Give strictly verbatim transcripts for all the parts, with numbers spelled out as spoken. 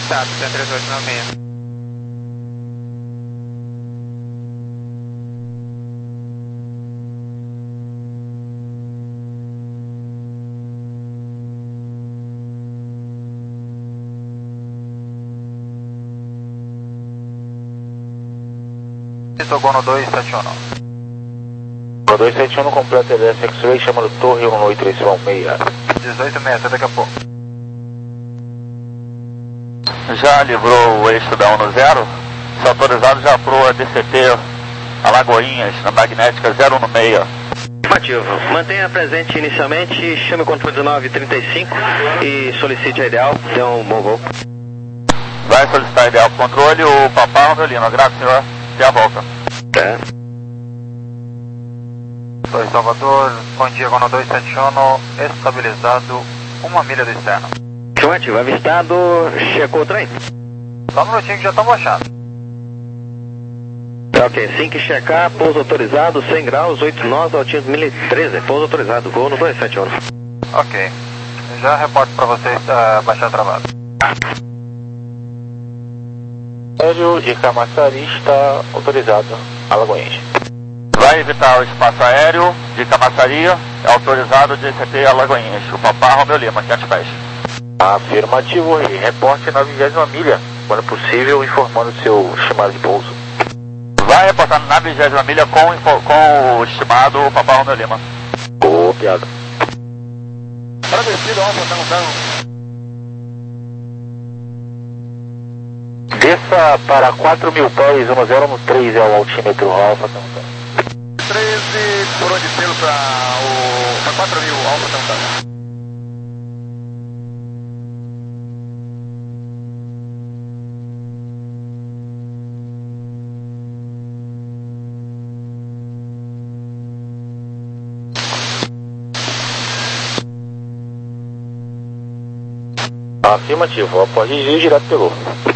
avistado, três três oito nove seis. Togono dois sete um. dois sete um completa L S X-Ray, chamando Torre um oito três um seis. dezoito meia, até daqui a pouco. Já livrou o eixo da um no zero, se autorizado já pro a D C T Alagoinhas, na magnética zero um no seis. Afirmativo. Mantenha presente inicialmente, chame o controle nove trinta e cinco e solicite a ideal, dê um bom voo. Vai solicitar a ideal pro controle, o Papá Romelino. Graças, senhor. Até a volta. É. Dois Salvador, bom dia, Gono dois sete um, estabilizado, uma milha do externo. Afirmativo, avistado, checou o trem? Só um minutinho que já estamos achando. Ok, assim que checar, pouso autorizado, cem graus, oito nós, altinho mil e treze, pouso autorizado, voo no dois sete um. Ok, já reporto para vocês uh, baixar travado. Aéreo de Camaçari está autorizado, Alagoinhas. Vai evitar o espaço aéreo de Camaçari, é autorizado de C T Alagoinhas. O Papá Romeu Lima, quinhentos pés. Afirmativo, e reporte na vigésima milha, quando possível, informando seu estimado de pouso. Vai reportar na vigésima milha com, com o estimado Papá Romeu Lima. Copiado. Para descida, Alfa, tá no carro. Desça para quatro mil pés, um zero um três é o altímetro Alfa. treze, por onde selo para o... para quatro mil, Alfa, tá Afirmativo, após desvio direto pelo.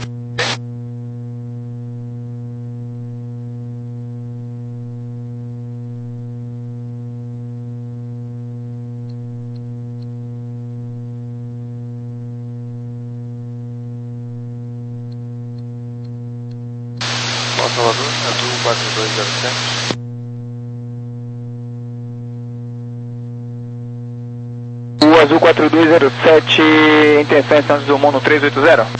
Salvador, azul quatro dois zero sete. O azul quatro dois zero sete, intenção em Santos Dumont no três oito zero.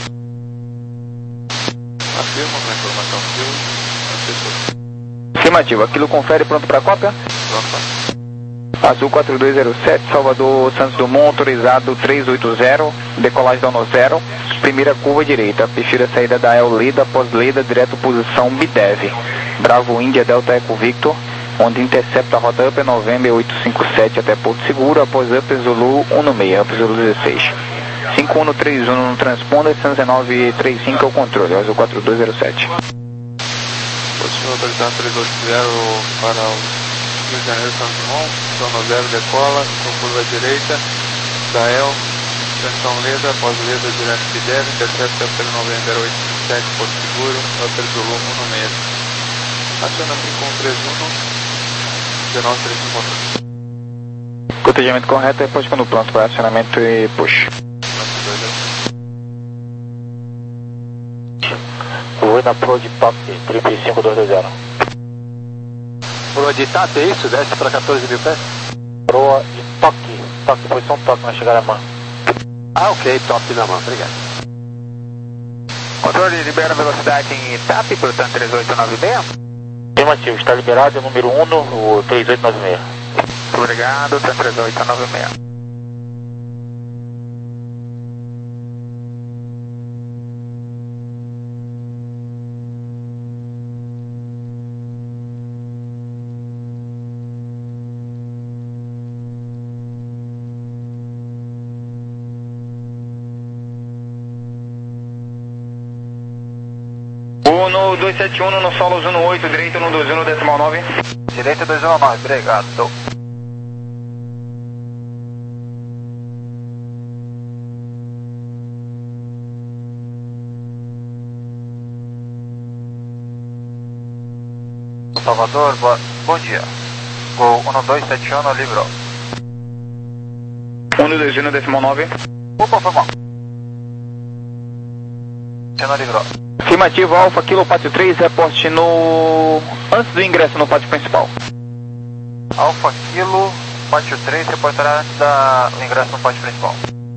Afirma com a informação que eu... Afirmativo, aquilo confere, pronto para cópia? Pronto. Azul quatro dois zero sete, Salvador Santos Dumont, autorizado três oito zero, decolagem da no zero, primeira curva direita, prefira a saída da El Lida, após Lida, direto posição Bidev. Bravo Índia, Delta Eco Victor, onde intercepta a rota Upper November oito cinco sete até Porto Seguro, após Upper Zulu um no seis, Upper Zulu dezesseis. cinco um três um no transponder, cento e dezenove trinta e cinco é o controle, Azul quatro dois zero sete. Positivo autorizado três oito zero para o Rio de Janeiro, Santos Dumont, zona zero decola, com curva direita, Dael, extensão Leda, após Leda, direto Bidev, intercepta Upper November oito cinco sete, Porto Seguro, Upper Zulu um no seis. Aciona cinco um três um, dezenove três cinco controle. Cotejamento correto, depois quando pronto para acionamento e push. Vou na Pro de P A C trinta e cinco dois dois zero. Pro de Tata, é isso? Desce para quatorze mil pés? Pro de toque, toque, posição toque na chegada à mão. Ah, ok, top na mão, obrigado. Controle, libera a velocidade em TAP, portanto três oito nove seis. Afirmativo, está liberado, é o número um no três oito nove seis. Obrigado, três oito nove seis. No dois sete um, no solo um oito, direito no dois um, decimal nove. Direita dois um nove, obrigado. Salvador, bo bom dia. Gol um dois sete um, livrou. um dois um, decimal nove. Opa, foi mal. Não livrou. Afirmativo, Alfa, Kilo, pátio três, reporte no... antes do ingresso no pátio principal. Alfa, Kilo, pátio três, reportará antes da... do ingresso no pátio principal.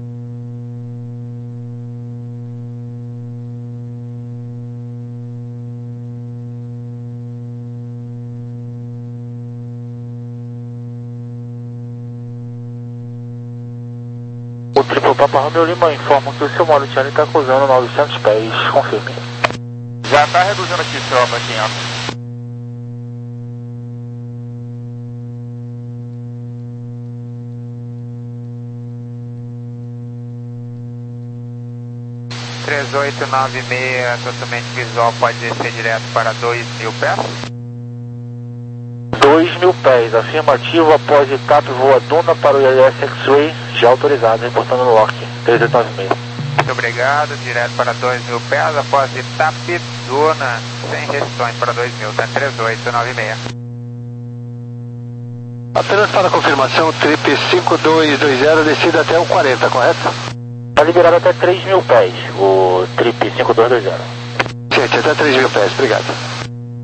O triplo Papa Romeo Lima informa que o seu Mauritiano está cruzando novecentos pés, confirme. Já está reduzindo aqui, seu Alfaquinho. três oito nove seis, totalmente visual, pode descer direto para dois mil pés? dois mil pés, afirmativo, após etapa voa Duna para o I L S X-Ray, já autorizado, reportando no L O C, três oito nove seis. Muito obrigado, direto para dois mil pés, após etapa Duna, sem restrições para dois mil, tá três oito nove seis. Apenas para confirmação, trip cinco dois dois zero, descida até o quarenta, correto? Está liberado até três mil pés, o trip cinco dois dois zero. Gente, até três mil pés, obrigado.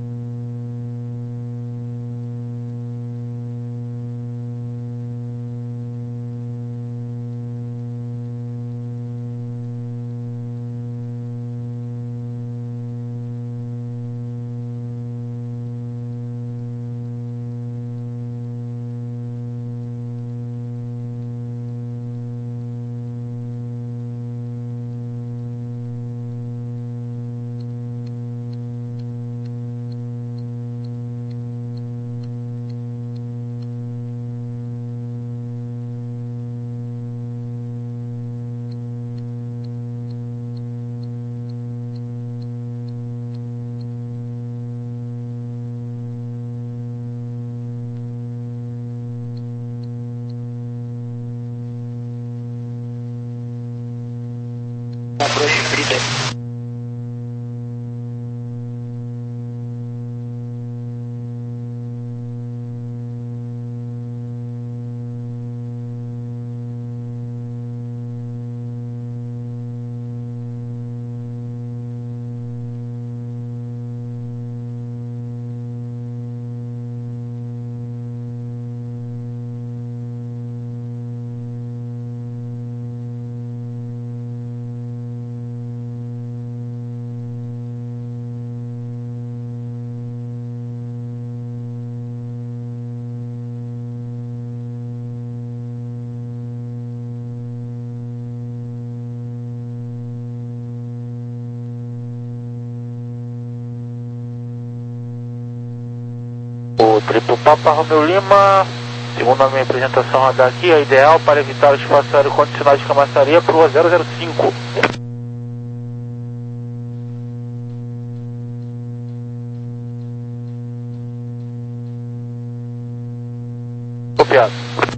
O triplo Papa Romeo Lima, segundo a minha apresentação radar aqui, é ideal para evitar o espaço aéreo condicionado de Camaçaria para o zero zero cinco. Copiado.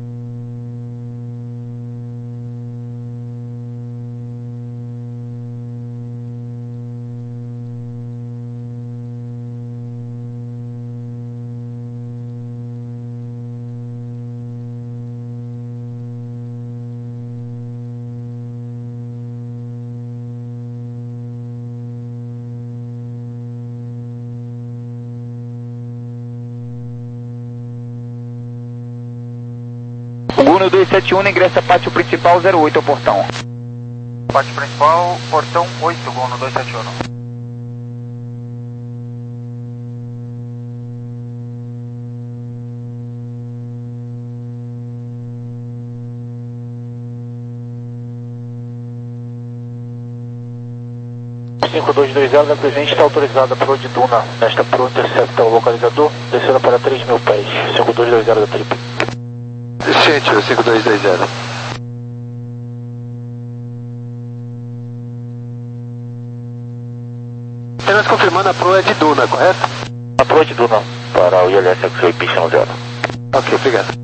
Guno dois sete um, ingressa pátio principal zero oito ao portão. Pátio principal, portão oito, Guno dois sete um. cinco dois dois zero, da presente está autorizada para o de Duna, nesta Pro Interceptor localizador, descendo para três mil pés, cinco dois dois zero da trip. Gente, o cinco dois dois zero. Apenas confirmando, a Pro é de Duna, correto? A Pro é de Duna, para o I L S X-Ray Pistão zero. Ok, obrigado.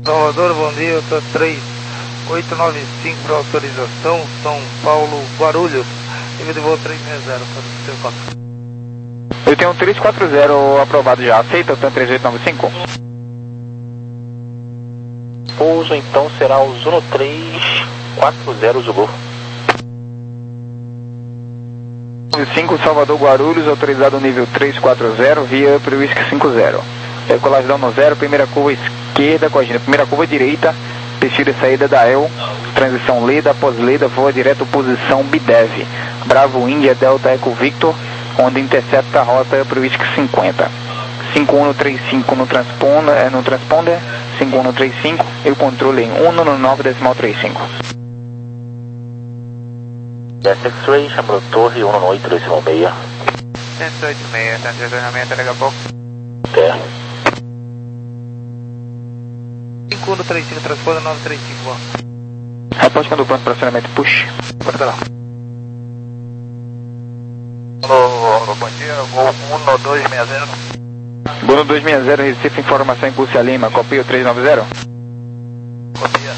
Salvador, bom dia, eu tô três oito nove cinco para autorização, São Paulo, Guarulhos, nível de voo três seis zero, para o quatro. Eu tenho um três quatro zero aprovado já, aceita o TAM três oito nove cinco? Pouso então será o Zuno três quatro zero Zulu. cinco Salvador Guarulhos, autorizado nível três quatro zero, via para o Whisky cinco zero. Decolagem da um zero, primeira curva esquerda, corrigindo, primeira curva direita, perfil de saída da E L, transição Leda, após Leda, voa direto posição B D E V. Bravo Índia, Delta Eco Victor, onde intercepta a rota para o Whisky cinquenta. cinco um três cinco no transponder, no transponder cinco um três cinco e o controle em um no nove decimal trinta e cinco. Yes, X-Ray, chamou torre um no oito decimal seis. cento e oito seis, cento e treinamento, daqui a pouco. É. cinco um três cinco, transponder nove três cinco. Reposte quando pronto para acionamento, push. Bora lá. Alô, bom dia, voo um dois seis zero. Gono dois seis zero, Recife, informação em Pulse Lima, copia o três nove zero. Copia.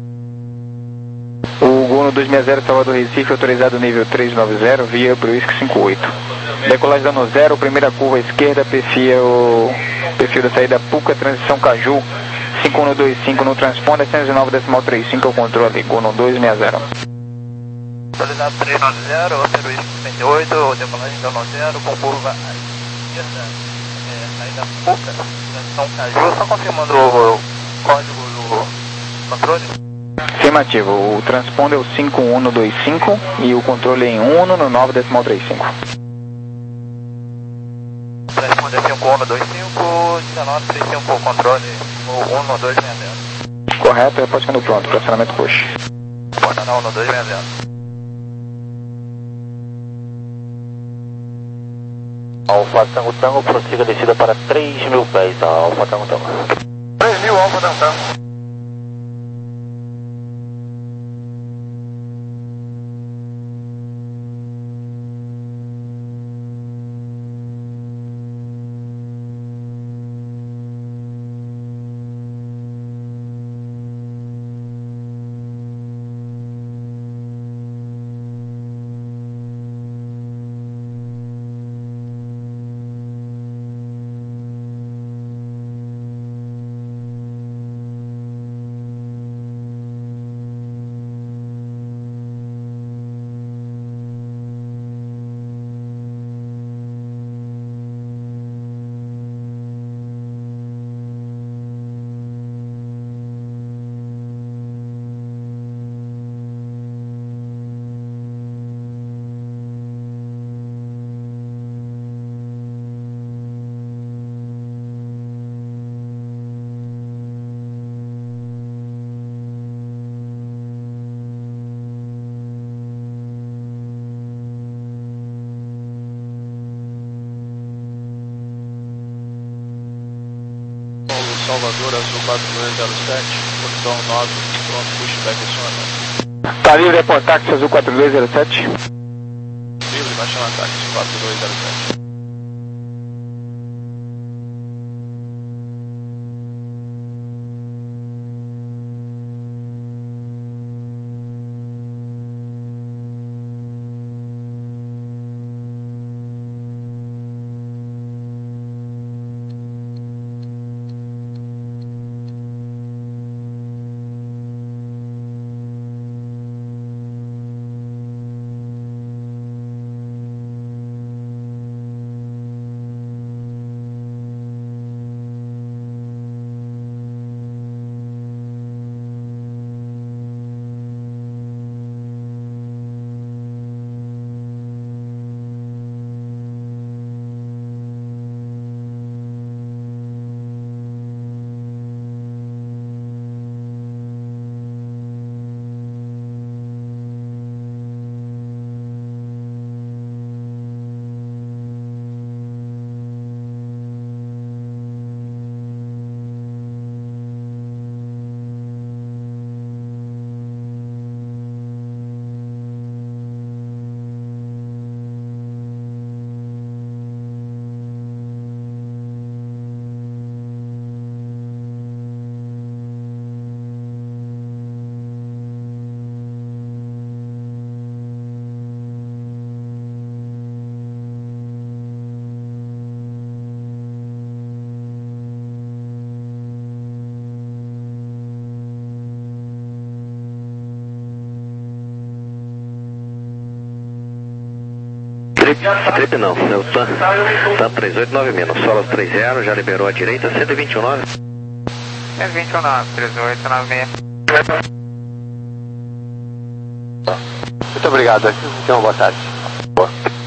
O Gono dois seis zero, Salvador Recife, autorizado nível três nove zero, via para o Whisky cinco oito. Decolagem dano zero, primeira curva esquerda, perfil, perfil da saída Puca, transição Caju, cinco um dois cinco no transponder, cento e nove decimal trinta e cinco é o controle, Gono dois seis zero. Autorizado três nove zero, roteiro cinquenta e oito, decolagem dano zero, com curva à esquerda, é, saída Puca, transição Caju, só confirmando o código do controle. Afirmativo, o transponder é o cinco um dois cinco e o controle é em um no nove decimal trinta e cinco. Transponder cinco um dois cinco, dezenove trinta e cinco, controle um dois seis zero. Correto, reposte quando pronto, pressionamento push. Porta na um dois seis zero. Alfa Tango Tango, prossiga a descida para três mil pés, tá? Alfa Tango Tango. três mil, Alfa Tango Tango. Salvador, Azul quatro dois zero sete, portão nove, pronto, pushback acionamento. Tá livre, é táxi Azul quatro dois zero sete. Livre, baixando ataque, quatro dois zero sete. Trip não, é o TAM, TAM três oito nove menos, Solas três zero, já liberou a direita, cento e vinte e nove. cento e vinte e nove, três oito nove seis. Muito obrigado. Tenha uma boa tarde. Boa.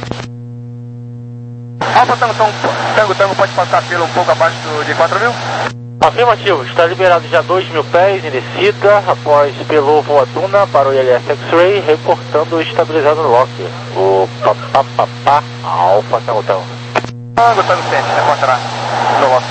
Alfa Tango, Tango, Tango, pode passar pelo um pouco abaixo do, de quatro mil? Afirmativo, está liberado já dois mil pés em descida, após pelo voa Duna para o I L S X-Ray, reportando estabilizado no lock. O papapá, Alfa Tango Tango. Tango, Tango, sempre, reportará no lock.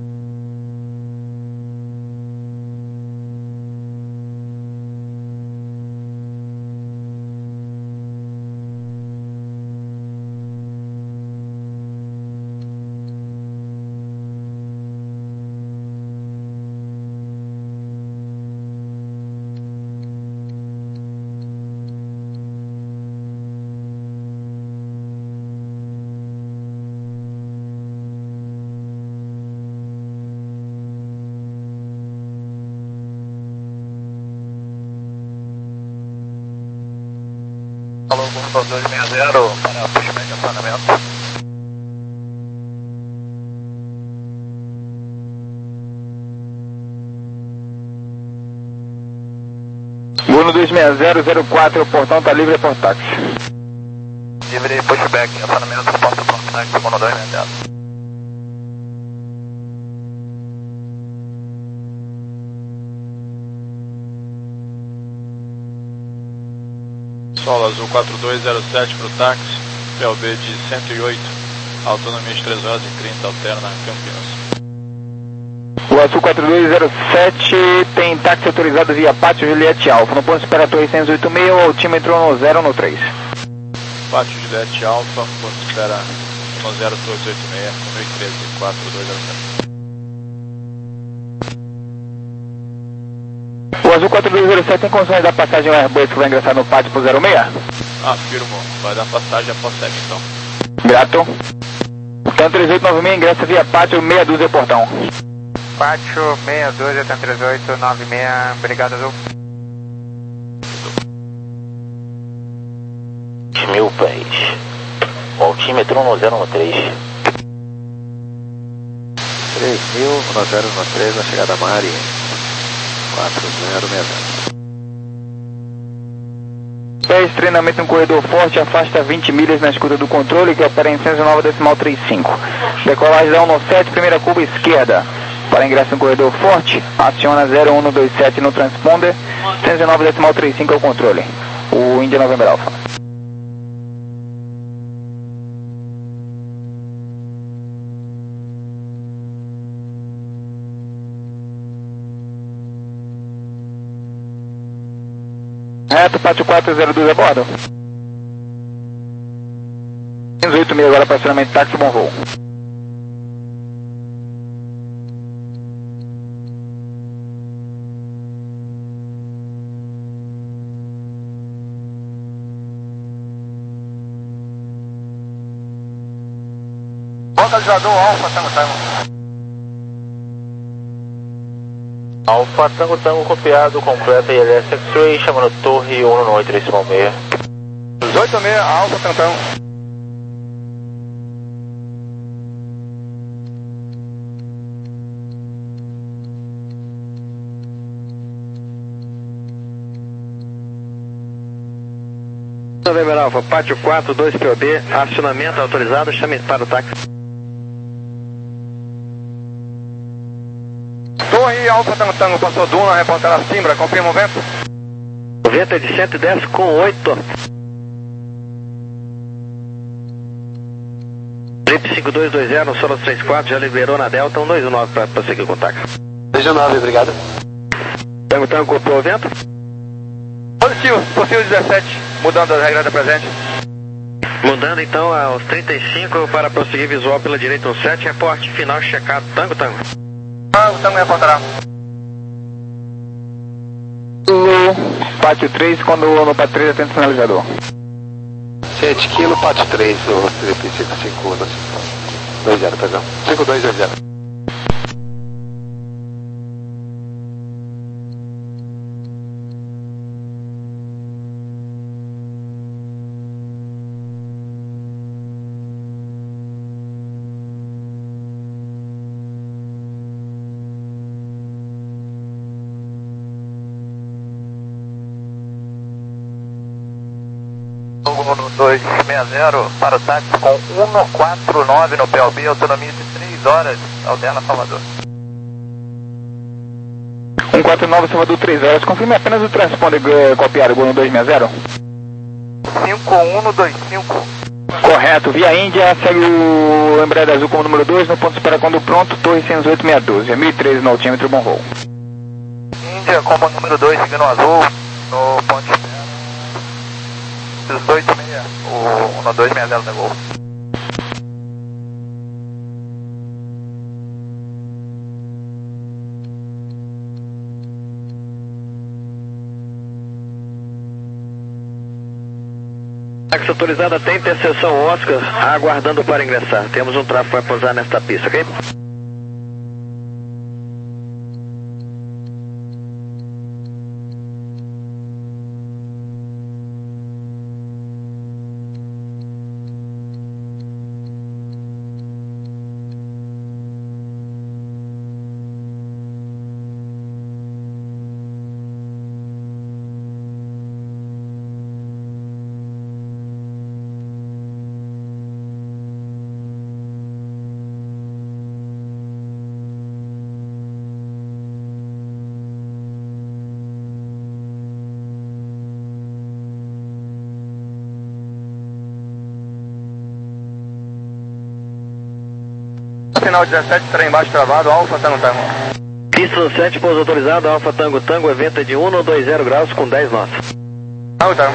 Alô, Gol dois seis zero para pushback e acionamento. Gol dois seis zero zero quatro, o portão está livre por táxi. Livre pushback, acionamento, porta pronto, né? Gol dois seis zero. Solo Azul quatro dois zero sete para o táxi, P L B de cento e oito, autonomia de três horas e trinta, alterna Campinas. O Azul quatro dois zero sete tem táxi autorizado via Pátio Juliette Alfa, no ponto Espera Torre seiscentos e oitenta e seis, o altímetro no zero no três. Pátio Juliette Alfa, ponto Espera no zero Torre oitenta e seis, número treze quatro dois zero sete. O Azul quatro dois zero sete tem condições da passagem Airbus que vai ingressar no pátio pro zero seis? Afirmo, vai dar passagem após seg então. Grato. Então três oito nove seis ingressa via pátio meia dúzia portão. Pátio meia dúzia, tem três oito nove seis, obrigado Azul. Mil pés. O altímetro no zero no três. três mil, no zero no três, na chegada Mari. quatro zero seis zero. Pés, treinamento em corredor forte, afasta vinte milhas na escuta do controle, que opera em cento e nove decimal trinta e cinco. Decolagem da um no sete, primeira curva esquerda. Para ingresso em corredor forte, aciona zero um dois sete no transponder, cento e nove decimal trinta e cinco é o controle. O India November Alpha. Reto, pátio quatro zero dois a bordo. quinze oito seis agora para acionamento táxi, bom voo. Localizador Alfa Tango Tango. Alfa Tango Tango copiado, completa I L S X-Ray, chamando Torre um no oito decimal seis. dezoito seis, Alfa Tango Tango. November Alpha, pátio quatro, dois P O B, acionamento autorizado, chame para o táxi. Torre Alfa Tango Tango, passou Duna, reportar a Simbra, confirma o vento. O vento é de cento e dez com oito. Trip cinco dois dois zero, Solas três quatro, já liberou na Delta, um dois nove para prosseguir o contato. dois nove, obrigado. Tango Tango, copiou o vento? Positivo, possível dezessete, mudando as regras da presente. Mudando então aos trinta e cinco para prosseguir visual pela direita um sete, reporte final checado, Tango Tango. Tango Tango reportará. Pátio três, quando no pátio três atende o sinalizador. sete quilos, pátio três, o trip cinco cinco dois zero, perdão. cinco dois dois zero. um dois seis zero para o táxi com cento e quarenta e nove no P L B, autonomia de três horas, Aldeana Salvador. cento e quarenta e nove Salvador, três horas, confirme apenas o transponder uh, copiado, Gol um dois seis zero. cinco um dois cinco. Correto, via Índia, segue o Embraer Azul como número dois, no ponto de espera quando pronto, Torre cento e oito seis um dois, é mil e treze no altímetro, bom voo. Índia como número dois, seguindo o azul, no ponto de espera, dezoito seis, o um dois seis zero da Gol. Táxi autorizado até interseção Oscar, aguardando para ingressar. Temos um tráfego para pousar nesta pista, ok? Final dezessete, trem embaixo travado, Alfa Tango Tango. Pista no sete, pouso autorizado, Alfa Tango Tango, evento é de um dois zero graus com dez nós. Tango Tango.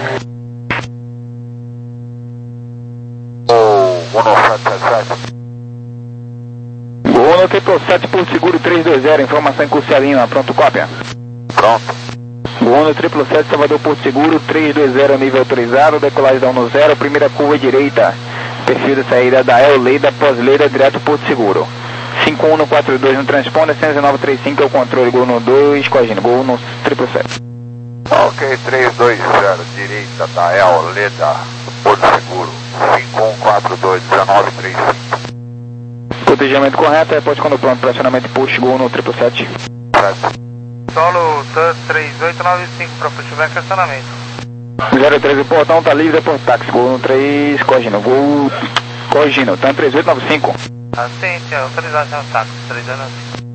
O um sete sete. Gol no triplo sete por seguro três dois zero, informação em curso e Lima, pronto, cópia. Pronto. Gol no triplo sete Salvador Porto Seguro três dois zero, nível autorizado, decolagem da um zero, primeira curva direita. Perfil de saída da El Leida, pós-Leida, direto Porto Seguro. cinco um quatro dois no transponder, cento e nove trinta e cinco é o controle, Gol no dois, corrigindo, Gol no triplo sete. Ok, três dois zero, direita da El Leida, Porto Seguro. cinco um quatro dois, um nove três cinco. Protegimento correto, reporte quando pronto, pressionamento push, Gol no triplo sete. Solo três oito nove cinco para positivar questionamento. zero treze, o portão tá livre por táxi, Gol no três, corrigindo, Gol, corrigindo, tá três oito nove cinco. Assim, sim, autorização táxi, três anos.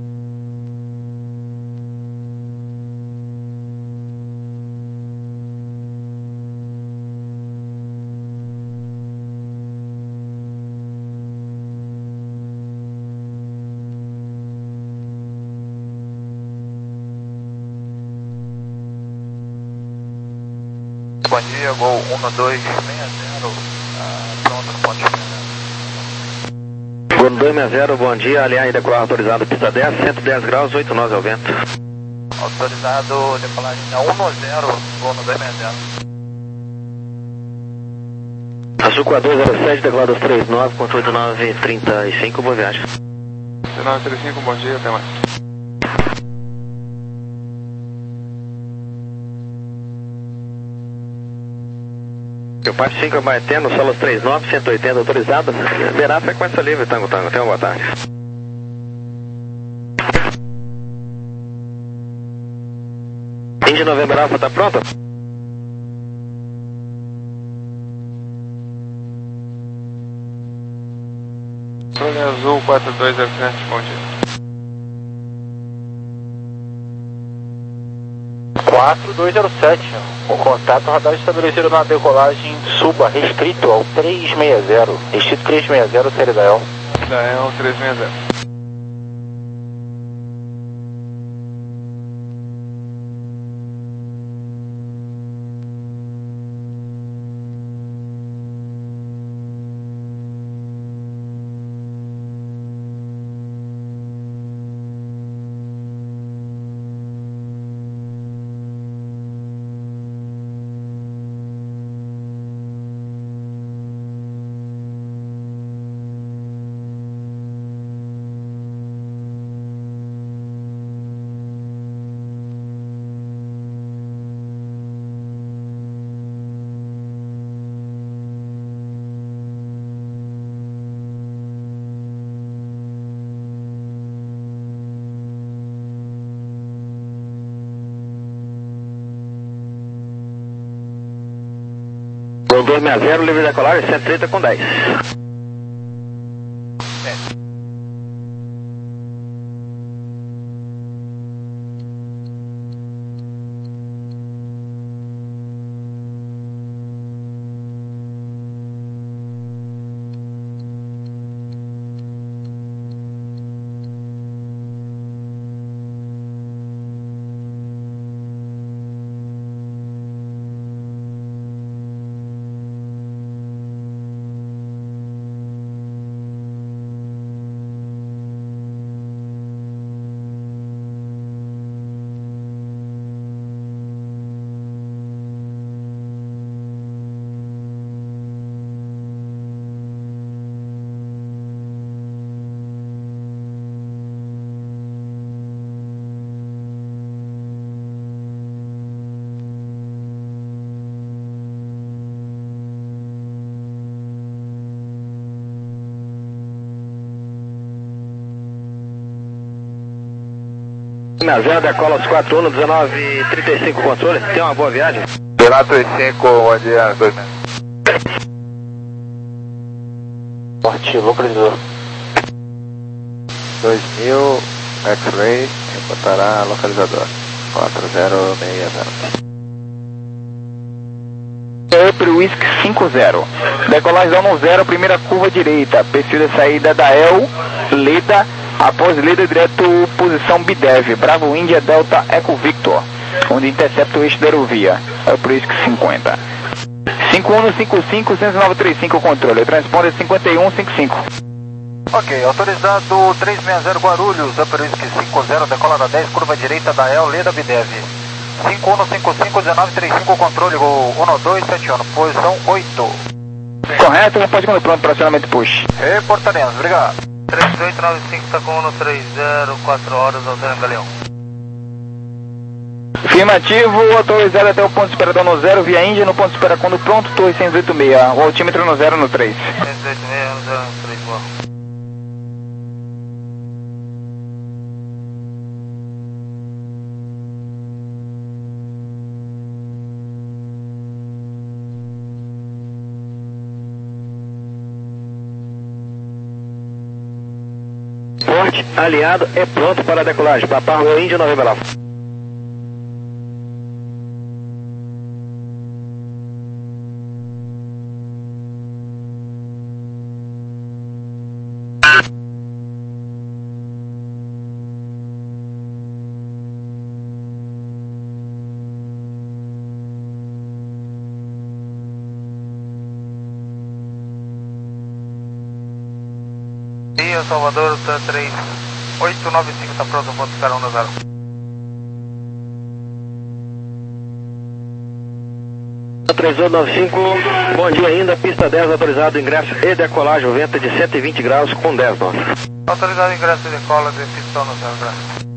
Bom dia, Gol um dois seis zero, ah, pronto no ponto de espera. Gol dois seis zero, bom dia, aliás, decolar autorizado, pista dez, cento e dez graus, oito nós é o vento. Autorizado, decolagem da um zero, Gol no dois seis zero. Azul quatro dois zero sete, decolado três nove, controle de nove trinta e cinco, boa viagem. nove trinta e cinco, bom dia, até mais. Eu passo cinco a Baeteno, Solos três nove, cento e oitenta autorizado. Verá a frequência livre, Tango Tango. Tenha uma boa tarde. Índia Novembro Alfa, tá pronta? Controle Azul quatro dois zero sete, bom dia. quatro dois zero sete, o contato radar estabelecido na decolagem suba, restrito ao três seis zero, restrito três seis zero, série da El. Da El três seis zero. dois seis zero, livre decolagem, cento e trinta com dez. seis zero, decola os quatro um, dezenove trinta e cinco controle, tem uma boa viagem. dezenove trinta e cinco, bom dia, dois mil. Norte, localizador. dois mil, X-Ray, encontrará localizador. quatro zero seis zero. Upper Whisky cinco zero. Decolagem zona zero, primeira curva direita. Perfil de saída da El, Leda, após Leda direto posição B D E V. Bravo India Delta Eco Victor, onde intercepta o eixo da aerovia. Upper Whisky cinquenta. cinco um cinco cinco, um nove três cinco controle. Transponder cinquenta e um cinquenta e cinco. Ok, autorizado três seis zero Guarulhos, Upper Whisky cinco zero, decola da dez, curva direita da El, Leda B D E V. cinco um cinco cinco, um nove três cinco, controle, um dois sete um, posição oito. Correto, pode quando pronto para acionamento push. Reportaremos, obrigado. três oito nove cinco, está com um três zero, quatro horas, alterando Galeão. Afirmativo, autorizado até o ponto de espera no zero, via Índia, no ponto de espera quando pronto, torre cento e oitenta e seis, o altímetro no zero no três. cento e oitenta e seis, zero três, boa. Porte aliado é pronto para a decolagem. Papá Romeu Índio Novembro Alfa. Dia, Salvador, três oito nove cinco, está pronto, ponto espera um zero. três oito nove cinco, bom dia ainda, pista dez, autorizado ingresso e decolagem, vento de cento e vinte graus com dez nós. Autorizado ingresso e decola de pistão no zero, graças.